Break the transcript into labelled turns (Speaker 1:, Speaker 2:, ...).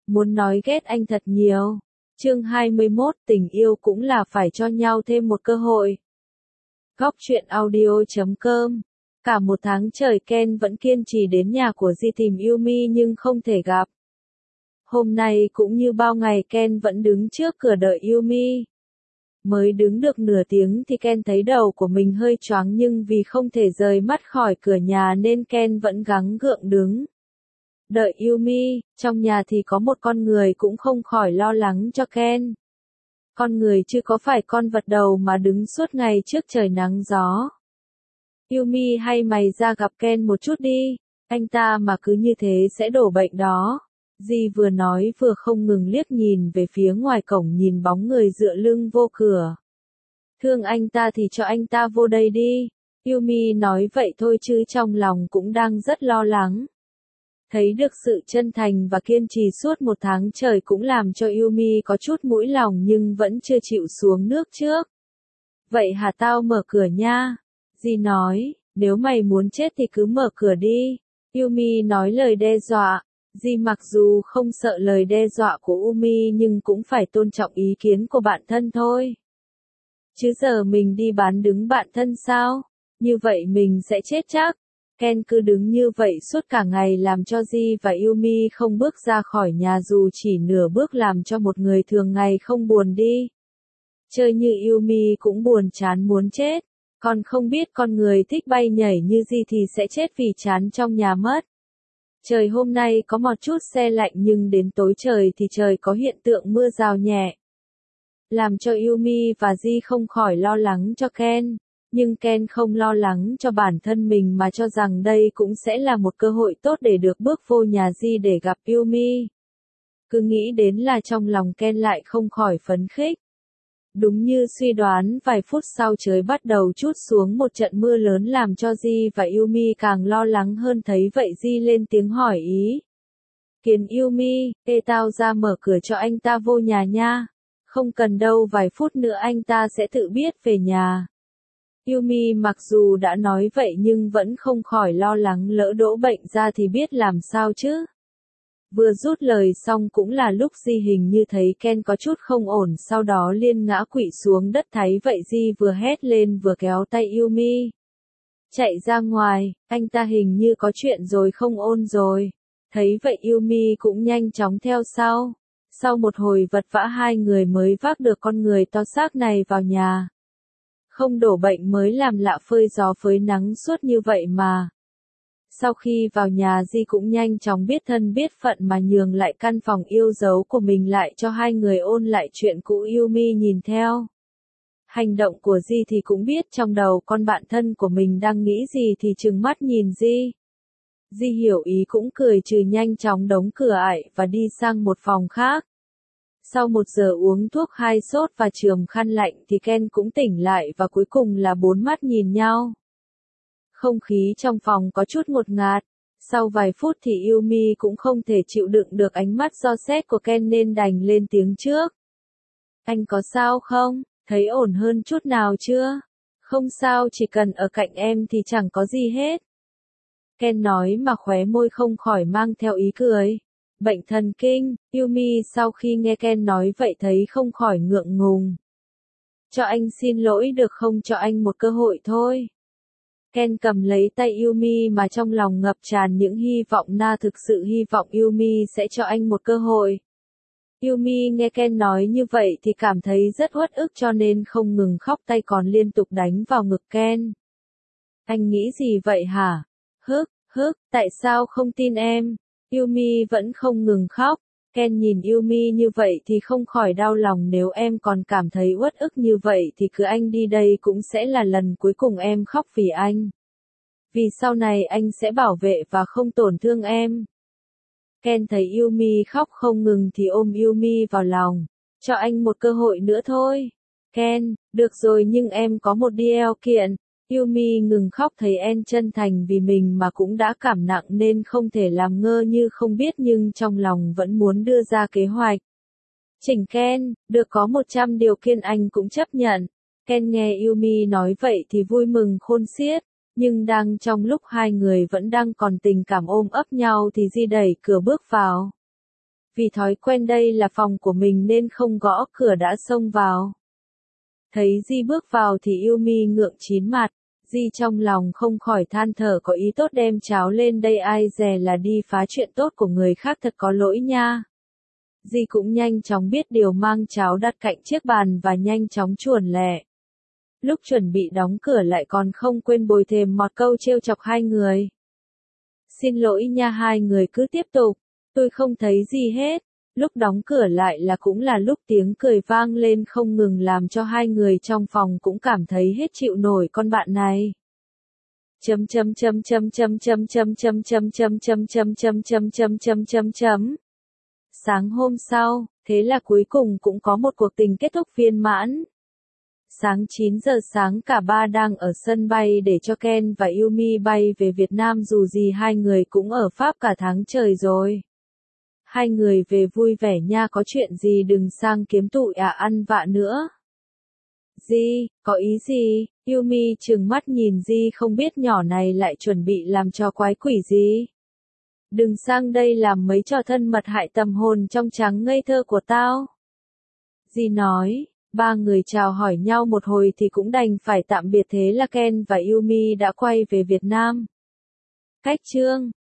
Speaker 1: muốn nói ghét anh thật nhiều. Chương 21, tình yêu cũng là phải cho nhau thêm một cơ hội. Góc truyện audio.com. Cả một tháng trời Ken vẫn kiên trì đến nhà của Ji tìm Yumi nhưng không thể gặp. Hôm nay cũng như bao ngày Ken vẫn đứng trước cửa đợi Yumi. Mới đứng được nửa tiếng thì Ken thấy đầu của mình hơi choáng nhưng vì không thể rời mắt khỏi cửa nhà nên Ken vẫn gắng gượng đứng. Đợi Yumi, trong nhà thì có một con người cũng không khỏi lo lắng cho Ken. Con người chứ có phải con vật đầu mà đứng suốt ngày trước trời nắng gió. Yumi hay mày ra gặp Ken một chút đi, anh ta mà cứ như thế sẽ đổ bệnh đó. Ji vừa nói vừa không ngừng liếc nhìn về phía ngoài cổng nhìn bóng người dựa lưng vô cửa. Thương anh ta thì cho anh ta vô đây đi. Yumi nói vậy thôi chứ trong lòng cũng đang rất lo lắng. Thấy được sự chân thành và kiên trì suốt một tháng trời cũng làm cho Yumi có chút mũi lòng nhưng vẫn chưa chịu xuống nước trước. Vậy hả, tao mở cửa nha. Ji nói, nếu mày muốn chết thì cứ mở cửa đi. Yumi nói lời đe dọa. Ji mặc dù không sợ lời đe dọa của Yumi nhưng cũng phải tôn trọng ý kiến của bạn thân thôi. Chứ giờ mình đi bán đứng bạn thân sao? Như vậy mình sẽ chết chắc. Ken cứ đứng như vậy suốt cả ngày làm cho Ji và Yumi không bước ra khỏi nhà dù chỉ nửa bước làm cho một người thường ngày không buồn đi. Chơi như Yumi cũng buồn chán muốn chết. Còn không biết con người thích bay nhảy như Ji thì sẽ chết vì chán trong nhà mất. Trời hôm nay có một chút se lạnh nhưng đến tối trời thì trời có hiện tượng mưa rào nhẹ. Làm cho Yumi và Ji không khỏi lo lắng cho Ken. Nhưng Ken không lo lắng cho bản thân mình mà cho rằng đây cũng sẽ là một cơ hội tốt để được bước vô nhà Ji để gặp Yumi. Cứ nghĩ đến là trong lòng Ken lại không khỏi phấn khích. Đúng như suy đoán vài phút sau trời bắt đầu trút xuống một trận mưa lớn làm cho Ji và Yumi càng lo lắng hơn thấy vậy Ji lên tiếng hỏi ý. Kiến Yumi, tao ra mở cửa cho anh ta vô nhà nha. Không cần đâu vài phút nữa anh ta sẽ tự biết về nhà. Yumi mặc dù đã nói vậy nhưng vẫn không khỏi lo lắng lỡ đỗ bệnh ra thì biết làm sao chứ. Vừa rút lời xong cũng là lúc Ji hình như thấy Ken có chút không ổn sau đó liên ngã quỵ xuống đất thấy vậy Ji vừa hét lên vừa kéo tay Yumi. Chạy ra ngoài, anh ta hình như có chuyện rồi không ổn rồi. Thấy vậy Yumi cũng nhanh chóng theo sau. Sau một hồi vật vã hai người mới vác được con người to xác này vào nhà. Không đổ bệnh mới làm lạ phơi gió phơi nắng suốt như vậy mà. Sau khi vào nhà Ji cũng nhanh chóng biết thân biết phận mà nhường lại căn phòng yêu dấu của mình lại cho hai người ôn lại chuyện cũ. Yumi nhìn theo. Hành động của Ji thì cũng biết trong đầu con bạn thân của mình đang nghĩ gì thì trừng mắt nhìn Ji. Ji hiểu ý cũng cười trừ nhanh chóng đóng cửa ải và đi sang một phòng khác. Sau 1 giờ uống thuốc hai sốt và chườm khăn lạnh thì Ken cũng tỉnh lại và cuối cùng là 4 mắt nhìn nhau. Không khí trong phòng có chút ngột ngạt. Sau vài phút thì Yumi cũng không thể chịu đựng được ánh mắt ro xét của Ken nên đành lên tiếng trước. Anh có sao không? Thấy ổn hơn chút nào chưa? Không sao, chỉ cần ở cạnh em thì chẳng có gì hết. Ken nói mà khóe môi không khỏi mang theo ý cười. Bệnh thần kinh, Yumi sau khi nghe Ken nói vậy thấy không khỏi ngượng ngùng. Cho anh xin lỗi được không, cho anh một cơ hội thôi. Ken cầm lấy tay Yumi mà trong lòng ngập tràn những hy vọng thực sự hy vọng Yumi sẽ cho anh một cơ hội. Yumi nghe Ken nói như vậy thì cảm thấy rất uất ức cho nên không ngừng khóc tay còn liên tục đánh vào ngực Ken. Anh nghĩ gì vậy hả? Tại sao không tin em? Yumi vẫn không ngừng khóc. Ken nhìn Yumi như vậy thì không khỏi đau lòng, nếu em còn cảm thấy uất ức như vậy thì cứ anh đi, đây cũng sẽ là lần cuối cùng em khóc vì anh. Vì sau này anh sẽ bảo vệ và không tổn thương em. Ken thấy Yumi khóc không ngừng thì ôm Yumi vào lòng. Cho anh một cơ hội nữa thôi. Ken, được rồi nhưng em có một điều kiện. Yumi ngừng khóc thấy En chân thành vì mình mà cũng đã cảm nặng nên không thể làm ngơ như không biết nhưng trong lòng vẫn muốn đưa ra kế hoạch. Chỉnh Ken, được có 100 điều kiện anh cũng chấp nhận. Ken nghe Yumi nói vậy thì vui mừng khôn xiết, nhưng đang trong lúc hai người vẫn đang còn tình cảm ôm ấp nhau thì Ji đẩy cửa bước vào. Vì thói quen đây là phòng của mình nên không gõ cửa đã xông vào. Thấy Di bước vào thì Yumi ngượng chín mặt. Di trong lòng không khỏi than thở có ý tốt đem cháo lên đây ai dè là đi phá chuyện tốt của người khác thật có lỗi nha. Di cũng nhanh chóng biết điều mang cháo đặt cạnh chiếc bàn và nhanh chóng chuồn lẹ. Lúc chuẩn bị đóng cửa lại còn không quên bồi thêm một câu trêu chọc hai người. Xin lỗi nha hai người cứ tiếp tục, tôi không thấy gì hết. Lúc đóng cửa lại là cũng là lúc tiếng cười vang lên không ngừng làm cho hai người trong phòng cũng cảm thấy hết chịu nổi con bạn này. Chấm chấm chấm chấm chấm chấm chấm chấm chấm chấm chấm chấm chấm chấm chấm chấm chấm chấm. Sáng hôm sau, thế là cuối cùng cũng có một cuộc tình kết thúc viên mãn. Sáng 9 giờ sáng cả ba đang ở sân bay để cho Ken và Yumi bay về Việt Nam dù gì hai người cũng ở Pháp cả tháng trời rồi. Hai người về vui vẻ nha có chuyện gì đừng sang kiếm tụi ăn vạ nữa. Di, có ý gì? Yumi trừng mắt nhìn Di không biết nhỏ này lại chuẩn bị làm trò quái quỷ gì. Đừng sang đây làm mấy trò thân mật hại tâm hồn trong trắng ngây thơ của tao. Di nói, ba người chào hỏi nhau một hồi thì cũng đành phải tạm biệt thế là Ken và Yumi đã quay về Việt Nam. Cách chương